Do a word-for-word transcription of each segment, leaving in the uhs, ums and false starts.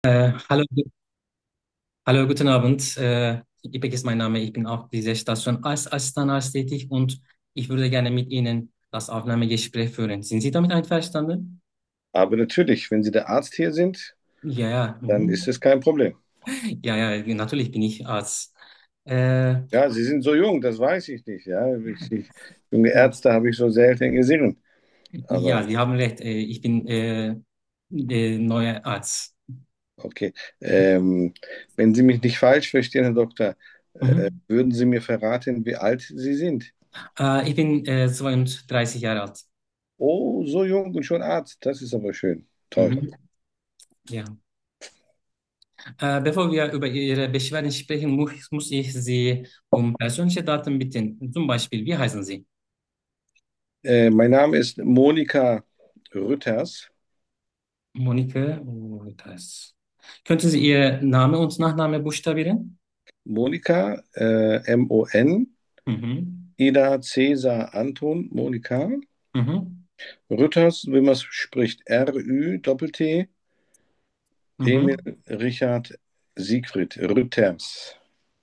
Äh, hallo, hallo, guten Abend. Äh, İpek ist mein Name. Ich bin auf dieser Station als Assistenarzt tätig und ich würde gerne mit Ihnen das Aufnahmegespräch führen. Sind Sie damit einverstanden? Aber natürlich, wenn Sie der Arzt hier sind, Ja, ja, dann ist mhm. es kein Problem. Ja, ja, natürlich bin ich Arzt. Äh, Ja, Sie sind so jung, das weiß ich nicht. Ja, ich, ich, junge Ärzte habe ich so selten gesehen. ja, Aber Sie haben recht. Äh, ich bin äh, der neue Arzt. okay. Ähm, wenn Sie mich nicht falsch verstehen, Herr Doktor, äh, Mhm. würden Sie mir verraten, wie alt Sie sind? Äh, ich bin äh, zweiunddreißig Jahre alt. Oh, so jung und schon Arzt. Das ist aber schön. Toll. Mhm. Ja. Äh, bevor wir über Ihre Beschwerden sprechen, muss, muss ich Sie um persönliche Daten bitten. Zum Beispiel, wie heißen Sie? Äh, mein Name ist Monika Rütters. Monike Ruitas. Könnten Sie Ihr Name und Nachname buchstabieren? Monika, äh, M O N, Mhm. Ida, Cäsar, Anton, Monika. Mhm. Rütters, wie man es spricht, R-Ü-Doppel-T, Emil, Mhm. Richard, Siegfried, Rütters.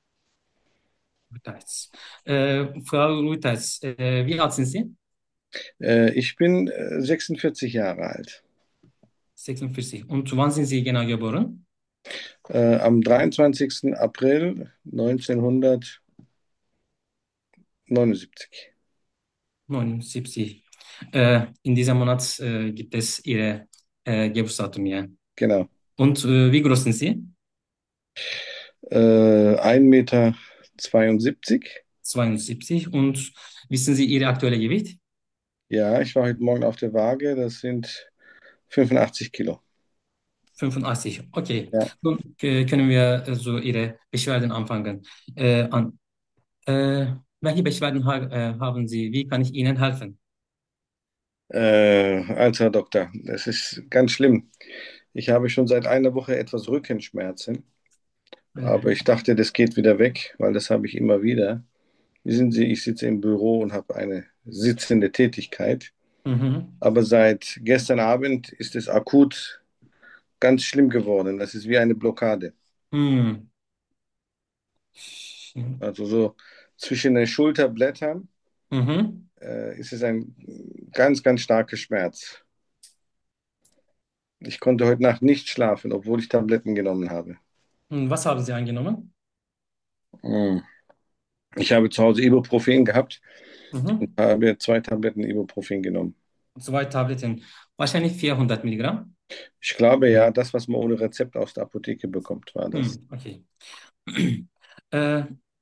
Ruitas. Äh, Frau Ruitas, äh, wie alt sind Sie? Äh, ich bin äh, sechsundvierzig Jahre alt. sechsundvierzig. Und wann sind Sie genau geboren? Äh, am dreiundzwanzigsten April neunzehnhundertneunundsiebzig. neunundsiebzig. Äh, in diesem Monat äh, gibt es Ihre äh, Geburtsdatum, ja. Genau. Und äh, wie groß sind Sie? Äh, ein Meter zweiundsiebzig. zweiundsiebzig. Und wissen Sie Ihre aktuelle Gewicht? Ja, ich war heute Morgen auf der Waage. Das sind fünfundachtzig Kilo. fünfundachtzig. Okay. Ja. Nun äh, können wir äh, so Ihre Beschwerden anfangen. Äh, an. Äh, welche Beschwerden ha äh, haben Sie? Wie kann ich Ihnen helfen? Äh, also, Herr Doktor, das ist ganz schlimm. Ich habe schon seit einer Woche etwas Rückenschmerzen. Aber Äh, ich dachte, das geht wieder weg, weil das habe ich immer wieder. Wissen Sie, ich sitze im Büro und habe eine sitzende Tätigkeit. mhm. Aber seit gestern Abend ist es akut ganz schlimm geworden. Das ist wie eine Blockade. Hm. Also so zwischen den Schulterblättern Mhm. äh, ist es ein ganz, ganz starker Schmerz. Ich konnte heute Nacht nicht schlafen, obwohl ich Tabletten genommen habe. Hm, was haben Sie eingenommen? Mm. Ich habe zu Hause Ibuprofen gehabt und Mhm. habe zwei Tabletten Ibuprofen genommen. Zwei Tabletten. Wahrscheinlich vierhundert Milligramm. Ich glaube ja, das, was man ohne Rezept aus der Apotheke bekommt, war das. Hm. Okay. äh,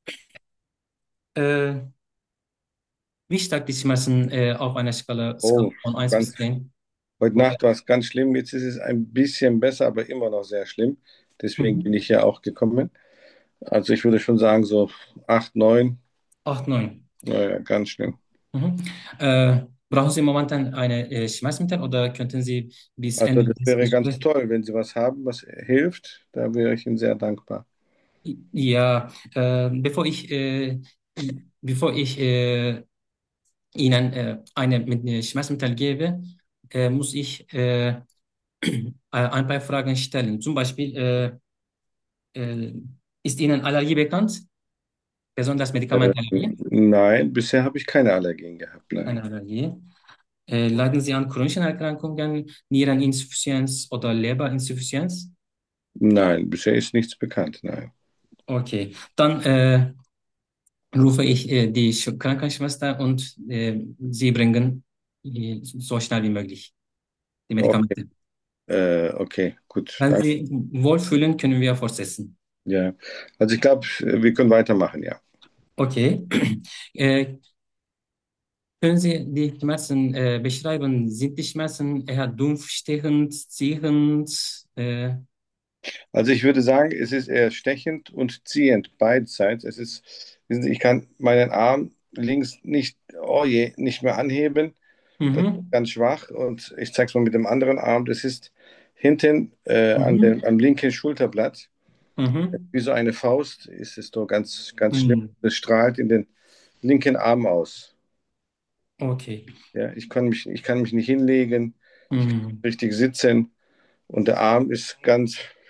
äh, wie stark die Schmerzen äh, auf einer Skala, Skala Oh, von eins ganz, bis zehn? heute Oder? Nacht war es ganz schlimm. Jetzt ist es ein bisschen besser, aber immer noch sehr schlimm. Deswegen bin Mhm. ich ja auch gekommen. Also ich würde schon sagen, so acht, neun. acht, neun. Naja, ganz schlimm. Mhm. Äh, brauchen Sie momentan eine äh, Schmerzmittel oder könnten Sie bis Also Ende das des wäre ganz Gesprächs? toll, wenn Sie was haben, was hilft. Da wäre ich Ihnen sehr dankbar. Ja, äh, bevor ich, äh, bevor ich äh, Ihnen äh, eine mit äh, Schmerzmittel gebe, äh, muss ich äh, ein paar Fragen stellen. Zum Beispiel, äh, äh, ist Ihnen Allergie bekannt? Besonders Ähm, Medikamentenallergie? nein, bisher habe ich keine Allergien gehabt. Nein. Keine Allergie. Äh, leiden Sie an chronischen Erkrankungen, Niereninsuffizienz oder Leberinsuffizienz? Nein, bisher ist nichts bekannt. Nein. Okay, dann äh, rufe ich äh, die Sch- Krankenschwester und äh, sie bringen äh, so schnell wie möglich die Okay, Medikamente. äh, okay, gut. Wenn Danke. Sie wohlfühlen, können wir fortsetzen. Ja. Also ich glaube, wir können weitermachen, ja. Okay. Äh, können Sie die Schmerzen äh, beschreiben? Sind die Schmerzen eher dumpf, stechend, ziehend? Äh, Also ich würde sagen, es ist eher stechend und ziehend, beidseits. Es ist, wissen Sie, ich kann meinen Arm links nicht, oh je, nicht mehr anheben. Das ist mhm, ganz schwach und ich zeige es mal mit dem anderen Arm. Das ist hinten äh, an dem, mhm, am linken Schulterblatt, mhm, wie so eine Faust, ist es doch ganz, ganz schlimm. mhm. Das strahlt in den linken Arm aus. Okay. Ja, ich kann mich, ich kann mich nicht hinlegen, ich kann Mhm. nicht richtig sitzen und der Arm ist ganz,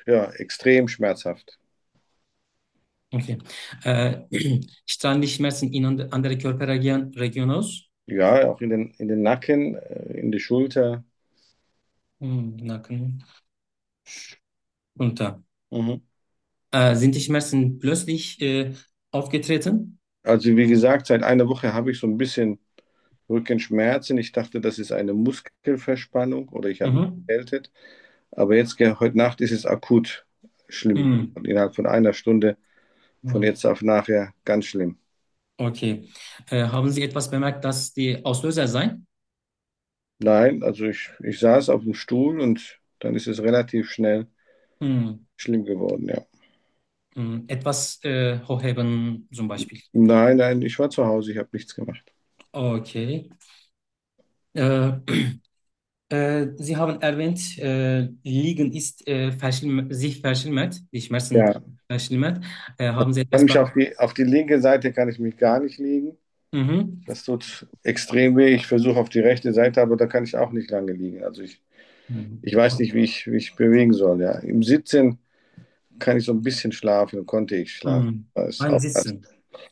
ja, extrem schmerzhaft. Okay. Äh, strahlen die Schmerzen in and- andere Körperregionen Region aus? Ja, auch in den, in den Nacken, äh, in die Schulter. Hm, Nacken, runter. Mhm. Äh, sind die Schmerzen plötzlich äh, aufgetreten? Also wie gesagt, seit einer Woche habe ich so ein bisschen Rückenschmerzen. Ich dachte, das ist eine Muskelverspannung oder ich habe mich Mhm. erkältet. Aber jetzt, ge- heute Nacht ist es akut schlimm. Hm. Und innerhalb von einer Stunde, von Hm. jetzt auf nachher, ganz schlimm. Okay. Äh, haben Sie etwas bemerkt, dass die Auslöser sein? Nein, also ich, ich saß auf dem Stuhl und dann ist es relativ schnell Hm. schlimm geworden, ja. Hm. Etwas äh, hochheben zum Beispiel. Nein, nein, ich war zu Hause, ich habe nichts gemacht. Okay. Äh, äh, Sie haben erwähnt, äh, Liegen ist äh, verschlimm, sich verschlimmert, die Schmerzen Ja, verschlimmert. Äh, haben Sie kann etwas mich bemerkt? auf die, auf die linke Seite kann ich mich gar nicht liegen. Mhm. Das tut extrem weh. Ich versuche auf die rechte Seite, aber da kann ich auch nicht lange liegen. Also ich, Mhm. ich weiß nicht, wie ich, wie ich bewegen soll. Ja. Im Sitzen kann ich so ein bisschen schlafen, konnte ich schlafen. Mhm. Das ist Beim auch das. Sitzen.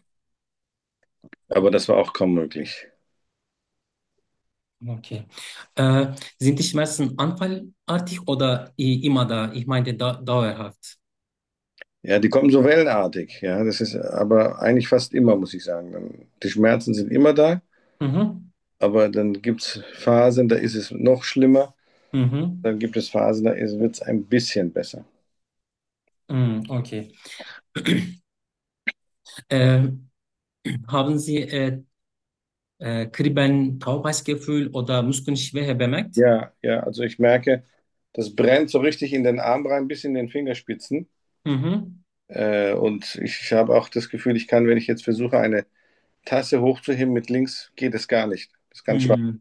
Aber das war auch kaum möglich. Okay. Äh, sind die Schmerzen anfallartig oder i- immer da? Ich meine da, dauerhaft. Ja, die kommen so wellenartig. Ja, das ist aber eigentlich fast immer, muss ich sagen. Dann, die Schmerzen sind immer da, Mhm. aber dann gibt es Phasen, da ist es noch schlimmer. Mhm. Dann gibt es Phasen, da wird es ein bisschen besser. Mhm. Okay. Äh, haben Sie äh, äh, Kribbeln, Taubheitsgefühl oder Muskelschwäche bemerkt? Ja, ja, also ich merke, das brennt so richtig in den Arm rein, bis in den Fingerspitzen. Mhm. Äh, und ich habe auch das Gefühl, ich kann, wenn ich jetzt versuche, eine Tasse hochzuheben mit links, geht es gar nicht. Das ist ganz schwach. Mhm.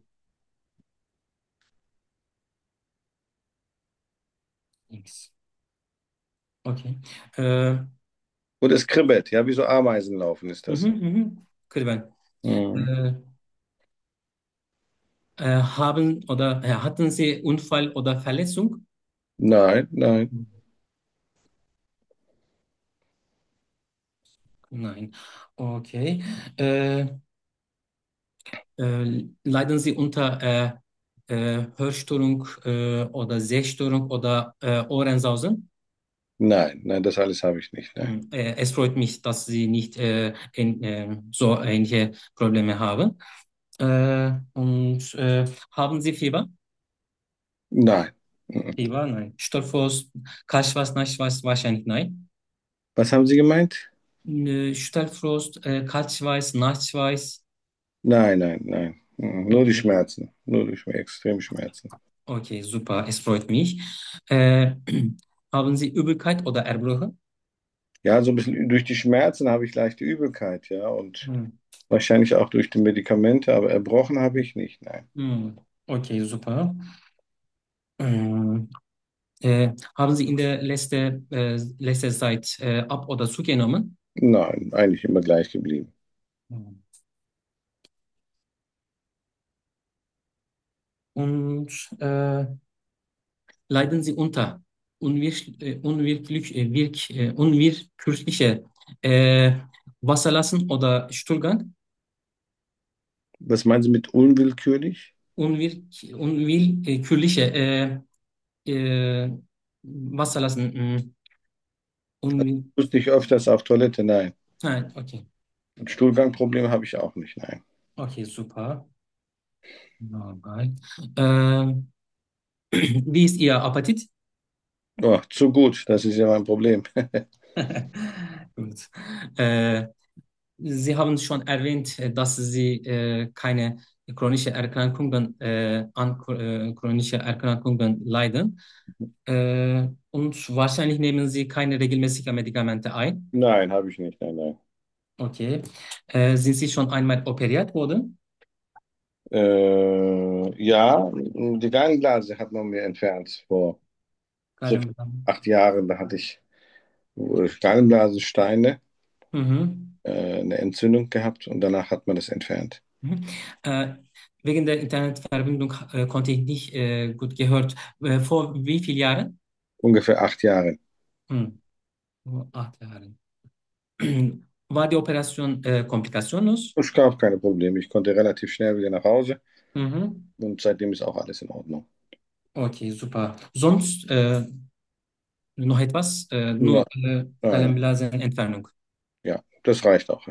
Links. Okay. Äh, Und es kribbelt, ja, wie so Ameisenlaufen ist mhm. das. Mhm. Kribbeln. Mhm. Äh, äh, haben oder äh, hatten Sie Unfall oder Verletzung? Nein, nein, Nein. Okay. Äh, äh, leiden Sie unter äh, äh, Hörstörung äh, oder Sehstörung oder äh, Ohrensausen? nein, nein, das alles habe ich nicht. Nein, Hm, Äh, es freut mich, dass Sie nicht äh, in, äh, so ähnliche Probleme haben. Äh, und äh, haben Sie Fieber? nein. Mhm. Fieber, nein. Stolfos, Kaltschweiß, Nachtschweiß, wahrscheinlich nein. Was haben Sie gemeint? Äh, Stolfrost, äh, Kaltschweiß, Nachtschweiß. Nein, nein, nein. Mhm. Nur die Okay. Schmerzen, nur die Schmer- extreme Schmerzen. Okay, super, es freut mich. Äh, haben Sie Übelkeit oder Erbrochen? Ja, so ein bisschen durch die Schmerzen habe ich leichte Übelkeit, ja, und Hm. wahrscheinlich auch durch die Medikamente, aber erbrochen habe ich nicht, nein. Hm. Okay, super. Ähm, äh, haben Sie in der letzten äh, letzter Zeit äh, ab- oder zugenommen? Nein, eigentlich immer gleich geblieben. Hm. Und äh, leiden Sie unter unwirk äh, unwirklich, äh, wirk äh, unwillkürliche äh, Wasserlassen oder Stuhlgang? Was meinen Sie mit unwillkürlich? Unwirk unwillkürliche äh, äh, Wasserlassen. Hm. Unwill Ich muss nicht öfters auf Toilette, nein. Nein, okay. Und Stuhlgangprobleme habe ich auch nicht, nein. Okay, super. Normal. Ähm, wie ist Ihr Appetit? Oh, zu gut, das ist ja mein Problem. Gut. Äh, Sie haben schon erwähnt, äh, dass Sie äh, keine chronische Erkrankungen, äh, an äh, chronische Erkrankungen leiden. Äh, und wahrscheinlich nehmen Sie keine regelmäßigen Medikamente ein. Nein, habe ich nicht, nein, nein. Okay. Äh, sind Sie schon einmal operiert worden? Äh, ja, die Gallenblase hat man mir entfernt vor circa Gallenblase. acht Jahren. Da hatte ich äh, Gallenblasensteine, Mhm. äh, eine Entzündung gehabt und danach hat man das entfernt. Mhm. Äh, wegen der Internetverbindung äh, konnte ich nicht äh, gut gehört. Äh, vor wie vielen Jahren? Ungefähr acht Jahre. Hm. Vor acht Jahren. War die Operation äh, komplikationslos? Es gab keine Probleme. Ich konnte relativ schnell wieder nach Hause Mhm. und seitdem ist auch alles in Ordnung. Okay, super. Sonst äh, noch etwas? Äh, nur Na, äh, nein, Gallenblasenentfernung. ja, das reicht auch.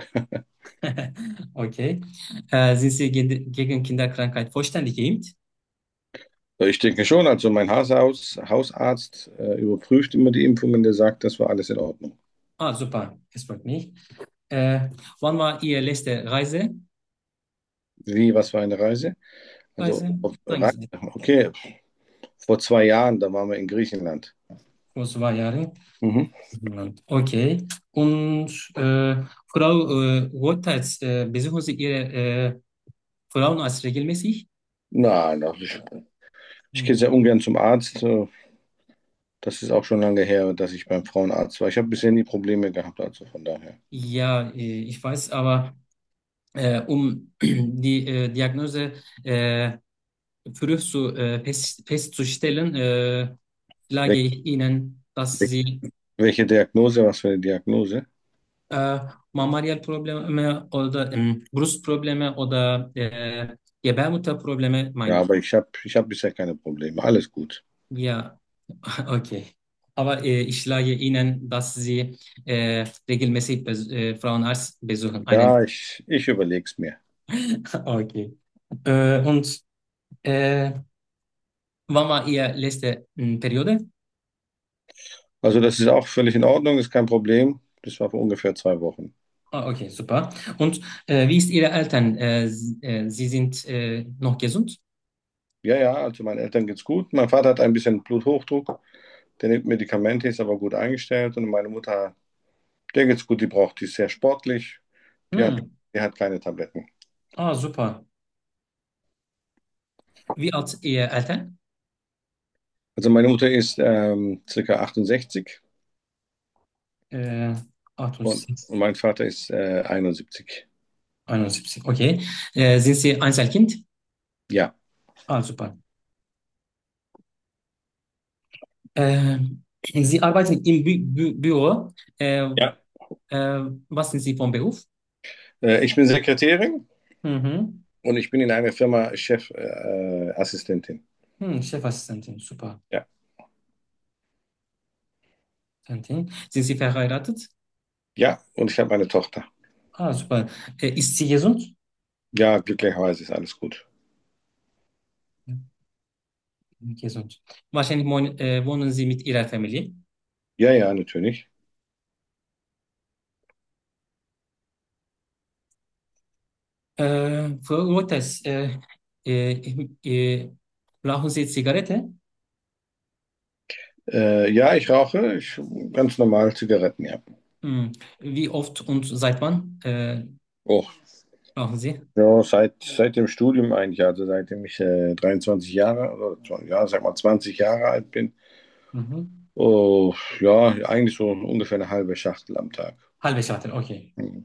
Okay. Äh, sind Sie ge gegen Kinderkrankheit vollständig geimpft? Ich denke schon, also mein Haushaus, Hausarzt äh, überprüft immer die Impfungen, der sagt, das war alles in Ordnung. Ah, super. Es freut mich. Äh, wann war Ihre letzte Reise? Wie, was für eine Reise? Also, Reise? auf Sagen Reise, Sie. okay, vor zwei Jahren, da waren wir in Griechenland. Vor zwei Jahren. Mhm. Okay. Und äh, Frau äh, Wohlteils, äh, besuchen Sie Ihre äh, Frauenarzt regelmäßig? Nein, ach, ich, ich gehe Hm. sehr ungern zum Arzt. äh, Das ist auch schon lange her, dass ich beim Frauenarzt war. Ich habe bisher nie Probleme gehabt, also von daher. Ja, äh, ich weiß, aber äh, um die äh, Diagnose äh, früh zu, äh, fest, festzustellen, äh, schlage Wel ich Ihnen, dass wel- Sie welche Diagnose, was für eine Diagnose? äh, Mammaria-Probleme oder ähm, Brustprobleme oder äh, Gebärmutterprobleme Ja, meinen. aber ich habe ich hab bisher keine Probleme. Alles gut. Ja, okay. Aber äh, ich schlage Ihnen, dass Sie äh, regelmäßig bes äh, Frauenarzt besuchen. Einen. Ja, ich, ich überlege es mir. Okay. Äh, und äh, wann war Ihre letzte mh, Periode? Also das ist auch völlig in Ordnung, ist kein Problem. Das war vor ungefähr zwei Wochen. Ah, okay, super. Und äh, wie ist Ihre Eltern? Äh, sie, äh, Sie sind äh, noch gesund? Ja, ja, also meinen Eltern geht's gut. Mein Vater hat ein bisschen Bluthochdruck. Der nimmt Medikamente, ist aber gut eingestellt. Und meine Mutter, der geht's gut, die braucht, die ist sehr sportlich. Die hat, Hm. die hat keine Tabletten. Ah, super. Wie alt sind Ihre Eltern? Also meine Mutter ist ähm, circa achtundsechzig Äh, und, achtundsechzig, und mein Vater ist äh, einundsiebzig. einundsiebzig, okay. Äh, sind Sie Einzelkind? Ja, Ah, super. Äh, Sie arbeiten im Bü Bü Büro. Äh, ja. äh, was sind Sie vom Beruf? Äh, ich bin Sekretärin Mhm. und ich bin in einer Firma Chefassistentin. Äh, Assistentin. Hm, Chefassistentin, super. Ja, Assistentin. Sind Sie verheiratet? ja, und ich habe eine Tochter. Ah, super. Äh, ist sie gesund? Ja, glücklicherweise ist alles gut. Ja, gesund. Wahrscheinlich wohnen, äh, wohnen Sie mit Ihrer Familie. Ja, ja, natürlich. Äh, Frau Rotes, äh, äh, äh, rauchen Sie Zigarette? Äh, ja, ich rauche. Ich, ganz normal Zigaretten, ja. Hm. Wie oft und seit wann äh, Oh, rauchen Sie? ja, seit, seit dem Studium eigentlich, also seitdem ich äh, dreiundzwanzig Jahre, oder ja, sag mal zwanzig Jahre alt bin. Mhm. Oh, ja, eigentlich so ungefähr eine halbe Schachtel am Tag. Halbe Schachtel, okay. Hm.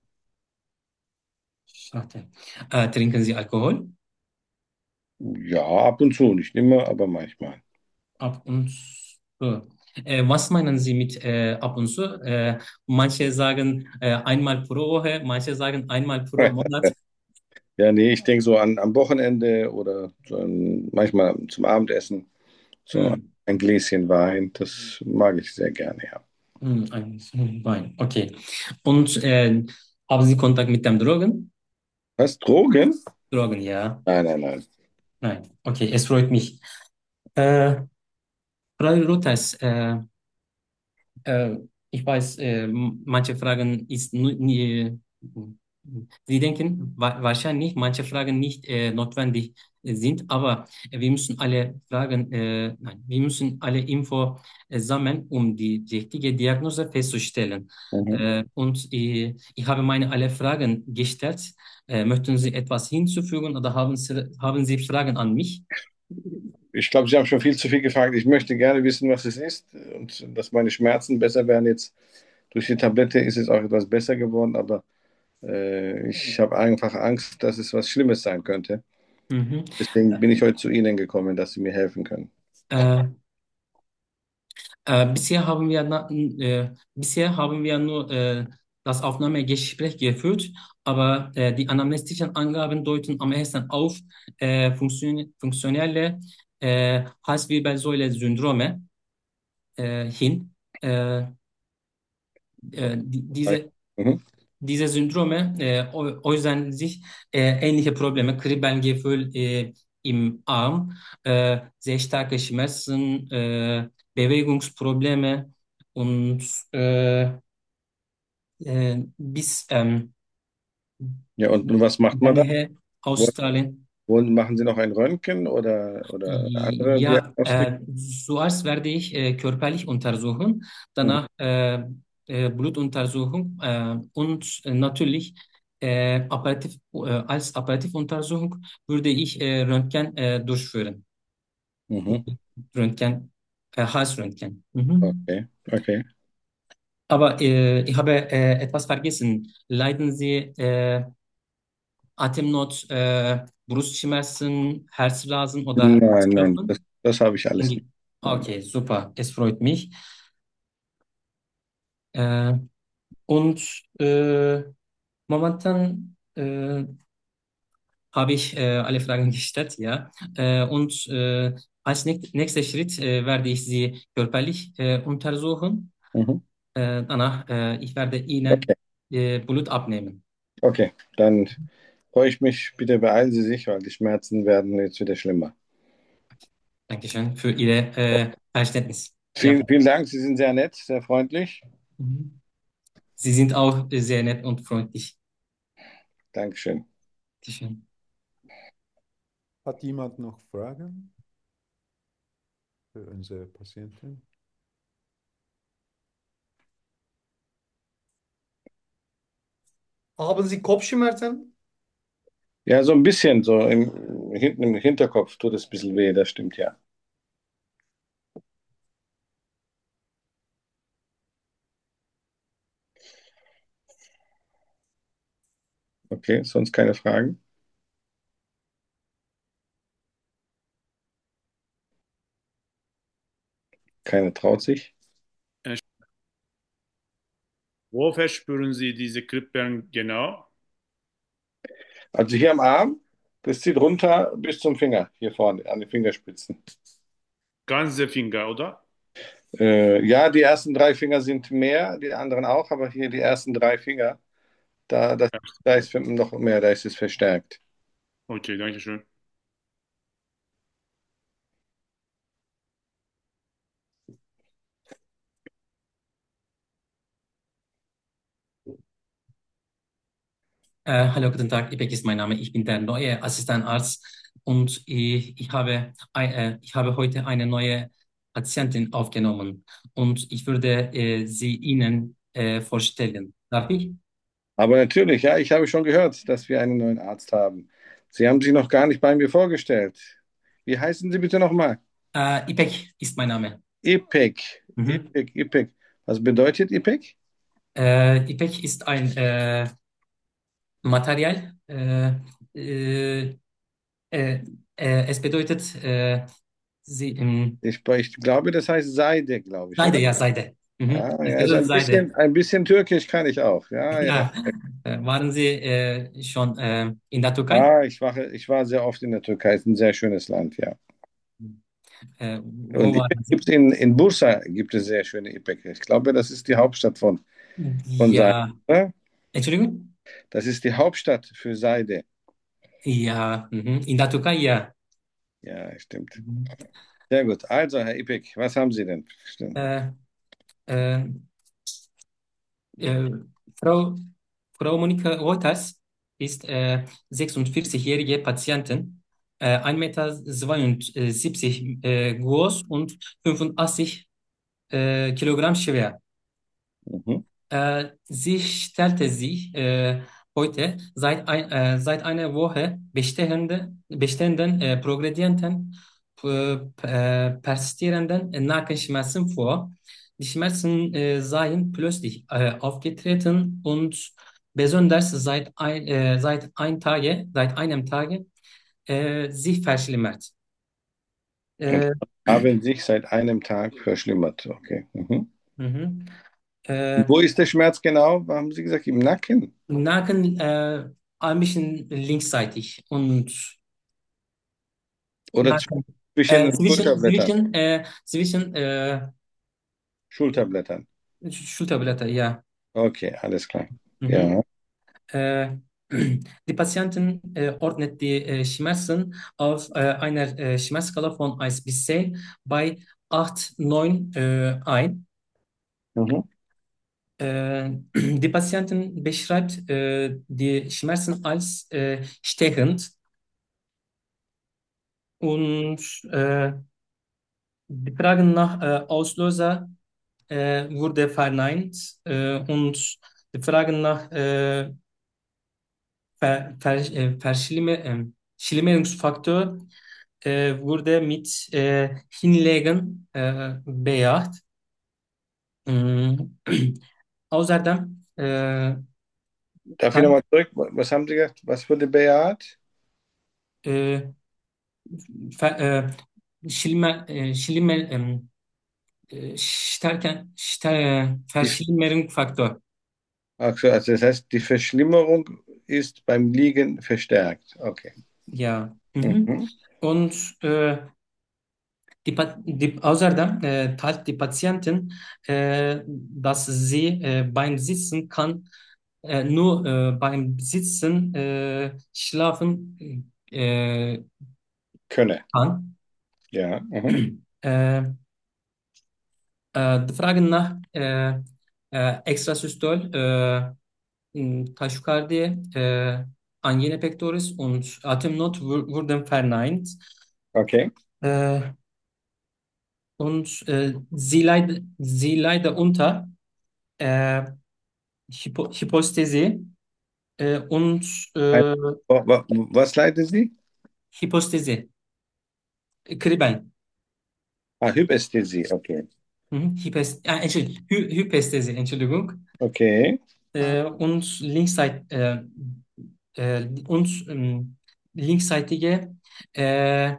Schachtel. Äh, trinken Sie Alkohol? Ja, ab und zu, nicht immer, aber manchmal. Ab und zu. Äh, was meinen Sie mit äh, ab und zu? Äh, manche sagen äh, einmal pro Woche, manche sagen einmal pro Monat. Ja, nee, ich denke so an am Wochenende oder so an, manchmal zum Abendessen so Hm. ein Gläschen Wein, das mag ich sehr gerne, ja. Hm, ein hm, Wein, okay. Und äh, haben Sie Kontakt mit dem Drogen? Was, Drogen? Drogen, ja. Nein, nein, nein. Nein, okay, es freut mich. Äh, Frau Rutas, äh, Äh, ich weiß, äh, m- manche Fragen ist nu- nie, Sie denken wa wahrscheinlich, manche Fragen nicht äh, notwendig sind, aber wir müssen alle Fragen, äh, nein, wir müssen alle Info äh, sammeln, um die richtige Diagnose festzustellen. Mhm. Äh, und äh, ich habe meine alle Fragen gestellt. Äh, möchten Sie etwas hinzufügen oder haben Sie, haben Sie Fragen an mich? Ich glaube, Sie haben schon viel zu viel gefragt. Ich möchte gerne wissen, was es ist und dass meine Schmerzen besser werden. Jetzt durch die Tablette ist es auch etwas besser geworden, aber äh, ich habe einfach Angst, dass es was Schlimmes sein könnte. Mhm. Deswegen bin ich heute zu Ihnen gekommen, dass Sie mir helfen können. Äh, Äh, bisher haben wir, na, äh, bisher haben wir nur äh, das Aufnahmegespräch geführt, aber äh, die anamnestischen Angaben deuten am ehesten auf äh, funktion funktionelle äh, Halswirbelsäule-Syndrome äh, hin. Äh, äh, die, diese Mhm. Diese Syndrome äh, äu- äußern sich äh, ähnliche Probleme, Kribbelgefühl äh, im Arm, äh, sehr starke Schmerzen, äh, Bewegungsprobleme und äh, äh, bis ähm, Ja, und, und was macht in der man da? Nähe Wo, Australien. wo machen Sie noch ein Röntgen oder, oder andere Ja, Diagnostik? äh, zuerst werde ich äh, körperlich untersuchen, Mhm. danach äh, äh, Blutuntersuchung äh, und äh, natürlich äh, Apparativ, äh, als Apparativuntersuchung würde ich äh, Röntgen äh, durchführen. Mhm. Röntgen, äh, Halsröntgen. Mhm. Okay, okay. Aber äh, ich habe äh, etwas vergessen. Leiden Sie äh, Atemnot, äh, Brustschmerzen, Herzrasen oder Nein, nein, das, Herzklopfen? das habe ich alles nicht. Nein. Okay, super. Es freut mich. Äh, und äh, momentan äh, habe ich äh, alle Fragen gestellt, ja. Äh, und äh, als näch- nächster Schritt äh, werde ich Sie körperlich äh, untersuchen. Mhm. Äh, danach, äh, ich werde Okay, Ihnen äh, Blut abnehmen. okay. Dann freue ich mich. Bitte beeilen Sie sich, weil die Schmerzen werden jetzt wieder schlimmer. Dankeschön für Ihre äh, Verständnis. Ja. Vielen, vielen Dank. Sie sind sehr nett, sehr freundlich. Mhm. Sie sind auch äh, sehr nett und freundlich. Dankeschön. Dankeschön. Hat jemand noch Fragen für unsere Patientin? Haben Sie Kopfschmerzen? Ja, so ein bisschen, so im, hinten im Hinterkopf tut es ein bisschen weh, das stimmt ja. Okay, sonst keine Fragen? Keine traut sich. Äh, Wo verspüren Sie diese Kribbeln genau? Also hier am Arm, das zieht runter bis zum Finger, hier vorne, an den Fingerspitzen. Ganze Finger, oder? Äh, ja, die ersten drei Finger sind mehr, die anderen auch, aber hier die ersten drei Finger, da, das, Ja. da ist noch mehr, da ist es verstärkt. Okay, danke schön. Äh, hallo, guten Tag. Ipek ist mein Name. Ich bin der neue Assistentarzt und ich, ich habe, ein- äh, ich habe heute eine neue Patientin aufgenommen und ich würde äh, sie Ihnen äh, vorstellen. Darf ich? Aber natürlich, ja, ich habe schon gehört, dass wir einen neuen Arzt haben. Sie haben sich noch gar nicht bei mir vorgestellt. Wie heißen Sie bitte nochmal? Äh, Ipek ist mein Name. Ipek, Mhm. Ipek, Ipek. Was bedeutet Ipek? Äh, Ipek ist ein äh, Material. Äh, äh, äh, äh, es bedeutet, äh, sie, ähm, Ich, ich glaube, das heißt Seide, glaube ich, Seide, oder? ja, Seide. Mhm. Ah, Es ja, also bedeutet ein Seide. bisschen, ein bisschen Türkisch kann ich auch. Ja, ja. Ja, äh, waren Sie äh, schon äh, in der Türkei? Ah, ich war, ich war sehr oft in der Türkei. Es ist ein sehr schönes Land, ja. Äh, wo Und Ipek waren Sie? gibt in, in Bursa gibt es sehr schöne Ipek. Ich glaube, das ist die Hauptstadt von, von Seide. Ja, Oder? Entschuldigung? Das ist die Hauptstadt für Seide. Ja, mhm. In der Türkei, ja. Ja, stimmt. Mhm. Sehr gut. Also, Herr Ipek, was haben Sie denn? Äh, äh, äh, Frau, Frau Monika Reuters ist äh, sechsundvierzig-jährige Patientin, äh, ein Meter zweiundsiebzig äh, groß und fünfundachtzig äh, Kilogramm schwer. Mhm. Äh, sie stellte sich äh, heute seit, ein, äh, seit einer Woche bestehende, bestehenden, äh, progredierenden, äh, äh, persistierenden Nackenschmerzen vor. Die Schmerzen äh, seien plötzlich äh, aufgetreten und besonders seit ein, äh, seit ein Tage, seit einem Tage äh, sich verschlimmert. Und Äh, haben sich seit einem Tag verschlimmert. Okay. Mhm. Mhm. Und Äh, wo ist der Schmerz genau? Haben Sie gesagt, im Nacken? Nacken äh, ein bisschen linksseitig und Oder Nacken zwischen äh, den zwischen, Schulterblättern? zwischen, äh, zwischen äh, Schulterblättern. Schulterblätter, ja. Okay, alles klar. Mhm. Ja. Äh, Die Patientin äh, ordnet die äh, Schmerzen auf äh, einer äh, Schmerzskala von eins bis zehn bei acht neun äh, ein. Mhm. Äh, Die Patientin beschreibt äh, die Schmerzen als äh, stechend und äh, die Frage nach äh, Auslöser äh, wurde verneint äh, und die Frage nach äh, Ver, Ver, äh, Verschlimmer, ähm, Schlimmerungsfaktor äh, wurde mit äh, Hinlegen äh, bejaht. Mm. Außerdem äh, Darf ich kann nochmal zurück? Was haben Sie gesagt? Was wurde bejaht? äh, ver, äh, Schlimmer, äh, Schlimmer, ähm, äh, starker, star Die, Verschlimmerungsfaktor. ach so, also das heißt, die Verschlimmerung ist beim Liegen verstärkt. Okay. Ja. Mhm. Mhm. Und äh, Die, Pa- die, außerdem äh, teilt die Patientin, äh, dass sie äh, beim Sitzen kann, äh, nur äh, beim Sitzen äh, schlafen äh, Könne. kann. Ja. Mhm. Äh, äh, Die Frage nach äh, äh, Extrasystol, äh, mh, Tachykardie, äh, Angina pectoris und Atemnot wur- wurden verneint. Okay. Äh, und äh, sie, leid, sie leidet unter äh, Hypo Hyposthesie äh, und Ein- äh, wa- wa- Was leiten Sie? Hyposthesie, Kribbeln. Ah, Hypästhesie. Okay. Mhm. Hypes ah, Entschuldigung, Hy Hypästhesie, Entschuldigung. Okay. Äh, und linksseit äh, äh, und ähm, linksseitige äh,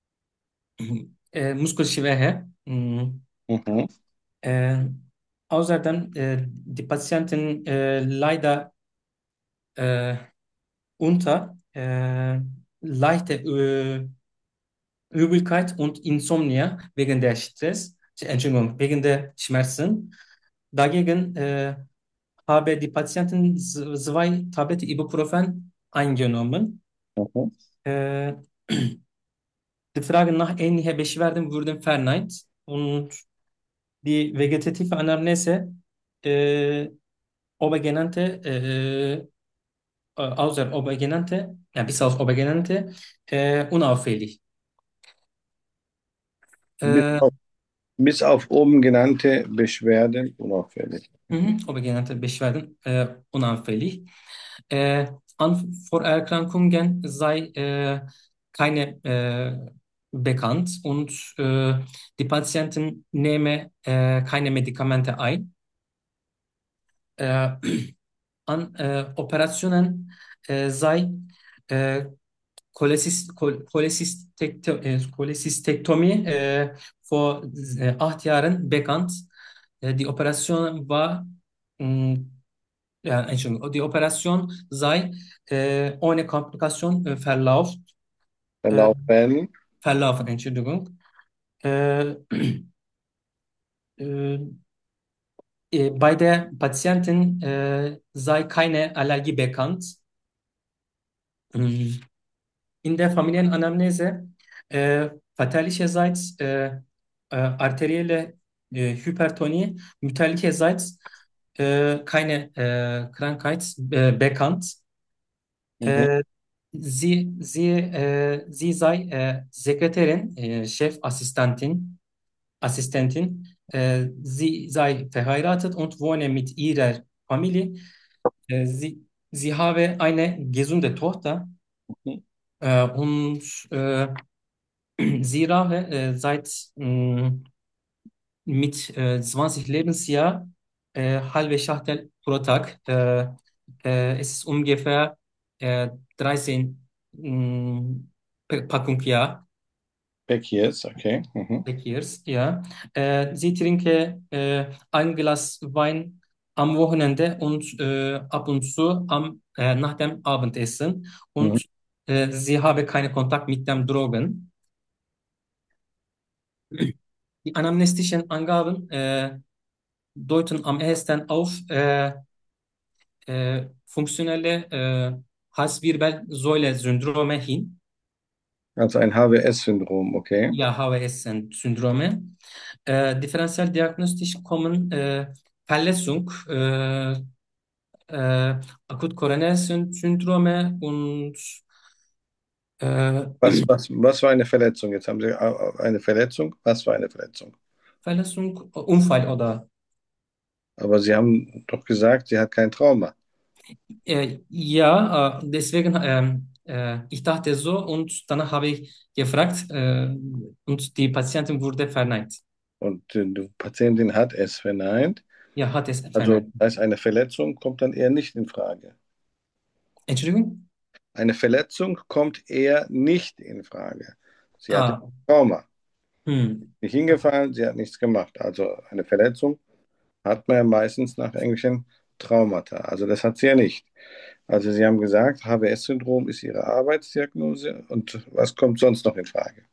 äh, Muskelschwäche. Mhm. Mhm. Äh, Außerdem äh, die Patienten äh, leider äh, unter äh, leichte äh, Übelkeit und Insomnia wegen der Stress, Entschuldigung, wegen der Schmerzen. Dagegen äh, habe die Patienten z- zwei Tabletten Ibuprofen eingenommen. Mhm. Äh, Die Fragen nach ähnlichen Beschwerden wurden verneint und die vegetative Anamnese äh, oben genannte, äh, äh, außer oben genannte, ja, bis auf oben genannte, äh, unauffällig. Bis Äh, auf, bis auf oben genannte Beschwerden unauffällig. Mhm. mhm, oben genannte Beschwerden äh, unauffällig. Äh, an Vorerkrankungen sei äh, keine äh, bekannt und äh, die Patienten nehmen äh, keine Medikamente ein. Äh, An äh, Operationen äh, sei äh, Cholecyst Chol- Cholecystekto äh, Cholecystektomie äh, vor äh, acht Jahren bekannt. Äh, die Operation war mh, ja, Entschuldigung, die Operation sei äh, ohne Komplikation äh, verlauft, äh, Verlaufen. verlaufen, Entschuldigung. Äh, äh, äh, Bei der Patientin äh, sei keine Allergie bekannt. Mm. In der Familienanamnese äh, väterlicherseits äh, äh, arterielle äh, Hypertonie, mütterlicherseits äh, keine äh, Krankheit äh, bekannt. Mhm. Äh, Sie, sie, äh, sie sei äh, Sekretärin, äh, Chefassistentin, Assistentin. Äh, sie sei verheiratet und wohne mit ihrer Familie. Äh, sie, sie habe eine gesunde Tochter äh, und äh, sie rauche äh, seit mh, mit äh, zwanzig Lebensjahr äh, halbe Schachtel pro Tag. Äh, äh, es ist ungefähr äh, dreizehn mh, Pa- Packung, ja. Back years, okay. Mhm. Back years, ja. Äh, sie trinke äh, ein Glas Wein am Wochenende und äh, ab und zu am, äh, nach dem Abendessen Mhm. und äh, sie habe keinen Kontakt mit den Drogen. Die anamnestischen Angaben äh, deuten am ehesten auf äh, äh, funktionelle äh, Halswirbelsäule-Syndrome hin, Also ein H W S-Syndrom, okay. ja H W S-Syndrome. Äh, differenzialdiagnostisch kommen äh, Verletzung, äh, äh, Akut-Koronarsyndrome und äh, Was, was, was war eine Verletzung? Jetzt haben Sie äh, eine Verletzung. Was war eine Verletzung? Verletzung, Unfall oder Aber Sie haben doch gesagt, sie hat kein Trauma. äh, ja, äh, deswegen ähm, äh, ich dachte so und danach habe ich gefragt äh, und die Patientin wurde verneint. Und äh, die Patientin hat es verneint. Ja, hat es Also verneint. das heißt, eine Verletzung kommt dann eher nicht in Frage. Entschuldigung? Eine Verletzung kommt eher nicht in Frage. Sie hatte Ah, Trauma. hm. Nicht hingefallen, sie hat nichts gemacht. Also eine Verletzung hat man ja meistens nach irgendwelchen Traumata. Also das hat sie ja nicht. Also Sie haben gesagt, H W S-Syndrom ist Ihre Arbeitsdiagnose. Und was kommt sonst noch in Frage?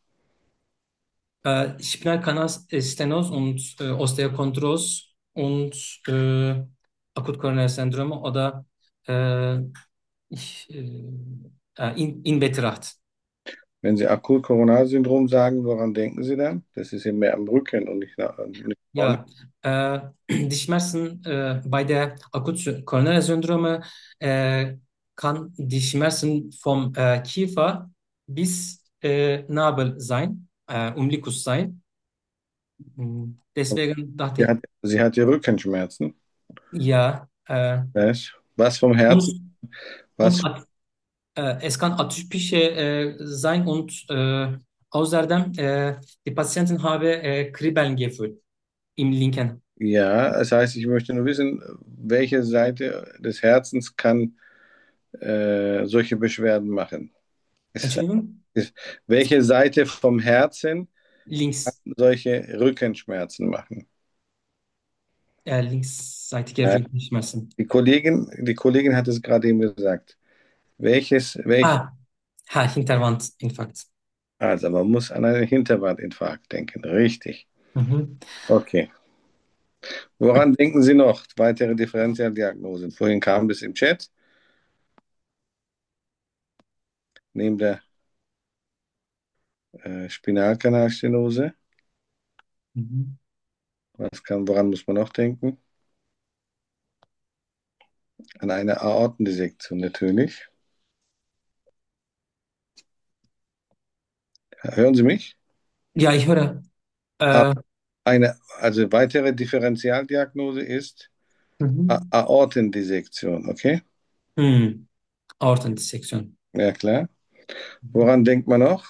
Äh, Spinalkanalstenose und äh, Osteochondros und äh, Akut-Koronarsyndrom oder äh, ich, äh, äh, in, in Betracht. Wenn Sie Akut-Koronarsyndrom sagen, woran denken Sie dann? Das ist ja mehr am Rücken und nicht, nach, nicht vorne. Ja, äh, die Schmerzen äh, bei der Akut-Koronarsyndrome äh, kann die Schmerzen vom äh, Kiefer bis äh, Nabel sein, äh, Umbilikus sein. Hm, Deswegen dachte Sie ich, hat, sie hat ja Rückenschmerzen. ja, äh, Was? Was vom und, Herzen? und Was? Äh, es kann atypische äh, sein und äh, außerdem äh, die Patienten haben äh, Kribbelgefühl im linken. Ja, das heißt, ich möchte nur wissen, welche Seite des Herzens kann äh, solche Beschwerden machen. Ist, Entschuldigung? ist, welche Seite vom Herzen Links, solche Rückenschmerzen machen? äh, linksseitige Ja, Rückenschmerzen. die Kollegin, die Kollegin hat es gerade eben gesagt. Welches, welch, Ah, ha, Hinterwandinfarkt. also man muss an einen Hinterwandinfarkt denken, richtig. Mhm. Okay. Woran denken Sie noch? Weitere Differentialdiagnosen. Vorhin kam das im Chat, neben der äh, Spinalkanalstenose. Mhm. Was kann, woran muss man noch denken? An eine Aortendissektion natürlich. Hören Sie mich? Ja, ich höre. A- Äh, Eine, also weitere Differentialdiagnose ist A mhm. Aortendissektion, okay? Hm. Aortendissektion. Ja, klar. Woran denkt man noch?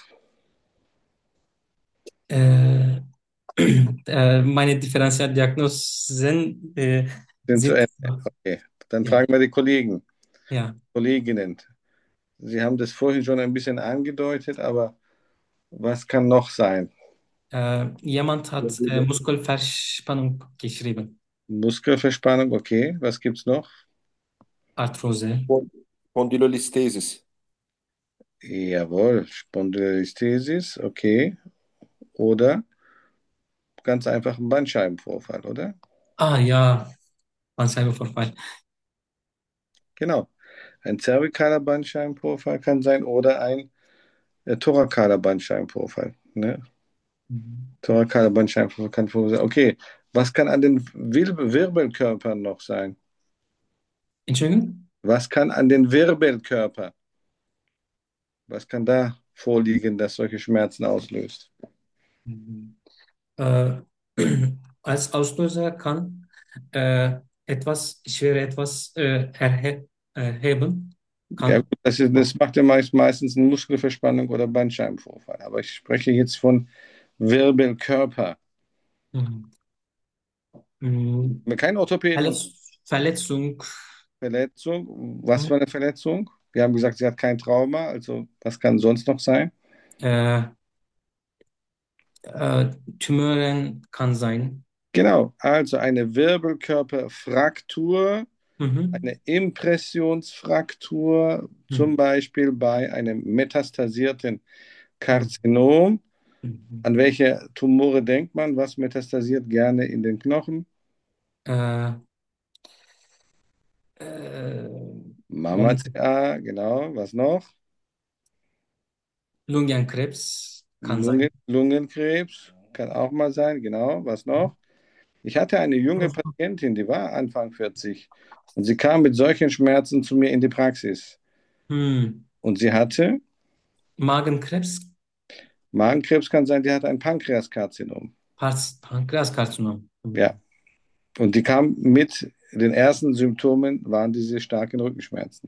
Äh, äh, meine Differentialdiagnosen äh, Sind zu sind, Ende. Okay. Dann ja, fragen wir die Kollegen, ja. Kolleginnen. Sie haben das vorhin schon ein bisschen angedeutet, aber was kann noch sein? Äh, jemand hat äh, Muskelverspannung geschrieben. Muskelverspannung, okay. Was gibt's noch? Arthrose. Spondylolisthesis. Jawohl, Spondylolisthesis, okay. Oder ganz einfach ein Bandscheibenvorfall, oder? Ah ja, Bandscheibenvorfall. Genau. Ein zervikaler Bandscheibenvorfall kann sein oder ein äh, thorakaler Bandscheibenvorfall. Ne? Mhm. Thorakaler Bandscheibenvorfall kann vorher sein. Okay, was kann an den Wirbel Wirbelkörpern noch sein? Entschuldigung? Was kann an den Wirbelkörper? Was kann da vorliegen, das solche Schmerzen auslöst? Mhm. Äh, als Auslöser kann äh, etwas schwer etwas äh, erhe erheben. Ja, Kann. gut, das ist, das macht ja meist, meistens eine Muskelverspannung oder Bandscheibenvorfall. Aber ich spreche jetzt von Wirbelkörper. Mhm. Mhm. Kein Orthopäden, Verletz Verletzung. Verletzung. Was Mhm. für eine Verletzung? Wir haben gesagt, sie hat kein Trauma. Also was kann sonst noch sein? Äh, Äh, Tumören kann sein. Genau, also eine Wirbelkörperfraktur, Mhm. eine Impressionsfraktur, zum Mhm. Beispiel bei einem metastasierten Mhm. Karzinom. Mhm. An welche Tumore denkt man? Was metastasiert gerne in den Knochen? Äh, äh, Mama-C Moment. A, genau. Was noch? Lungenkrebs kann Lungen, sein. Lungenkrebs kann auch mal sein, genau. Was noch? Ich hatte eine junge Patientin, die war Anfang vierzig und sie kam mit solchen Schmerzen zu mir in die Praxis. Hm. Und sie hatte Magenkrebs, Magenkrebs, kann sein, die hatte ein Pankreaskarzinom. Pas- Pankreaskarzinom. Ja, Hm. und die kam mit den ersten Symptomen, waren diese starken Rückenschmerzen.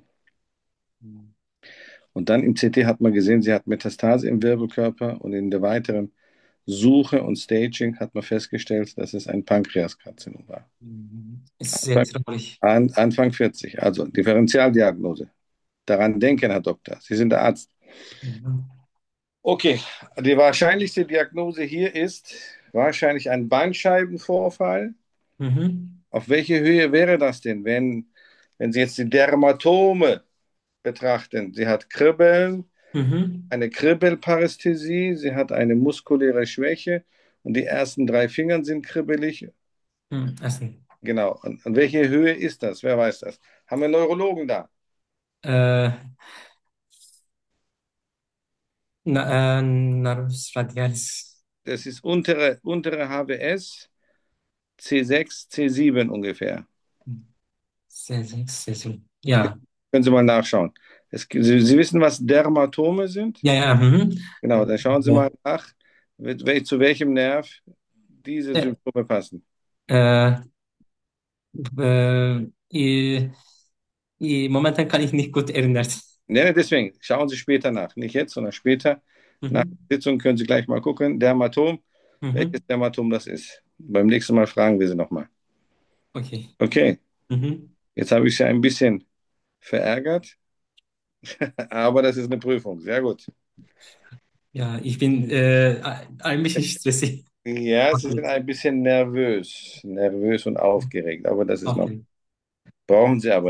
Und dann im C T hat man gesehen, sie hat Metastase im Wirbelkörper und in der weiteren Suche und Staging hat man festgestellt, dass es ein Pankreaskarzinom war. Mhm. Ist sehr Anfang, traurig. an, Anfang vierzig, also Differentialdiagnose. Daran denken, Herr Doktor. Sie sind der Arzt. Mhm. Okay, die wahrscheinlichste Diagnose hier ist wahrscheinlich ein Bandscheibenvorfall. Mhm. Auf welche Höhe wäre das denn, wenn, wenn Sie jetzt die Dermatome betrachten? Sie hat Kribbeln, Mhm. eine Kribbelparästhesie, sie hat eine muskuläre Schwäche und die ersten drei Fingern sind kribbelig. Hm. Essen. Genau. An, an welche Höhe ist das? Wer weiß das? Haben wir Neurologen da? Äh, na, äh, Nervus radialis. Das ist untere, untere H W S, C sechs, C sieben ungefähr. Sehr, sehr, sehr, sehr. Ja, Können Sie mal nachschauen. Es, Sie, Sie wissen, was Dermatome sind? ja, ja. Mhm. Genau, dann schauen Sie Ja. mal nach, wel- zu welchem Nerv diese Äh, Symptome passen. äh, äh, äh, äh, momentan kann ich nicht gut erinnern. Nee, nee, deswegen, schauen Sie später nach. Nicht jetzt, sondern später. Nach Mhm. der Sitzung können Sie gleich mal gucken. Dermatom, welches Mhm. Dermatom das ist. Beim nächsten Mal fragen wir Sie nochmal. Okay. Okay, Mhm. jetzt habe ich Sie ein bisschen verärgert, aber das ist eine Prüfung. Sehr gut. Ja, ich bin äh, ein bisschen stressig. Ja, Sie sind Okay. ein bisschen nervös, nervös und aufgeregt, aber das ist noch. Okay. Brauchen Sie aber.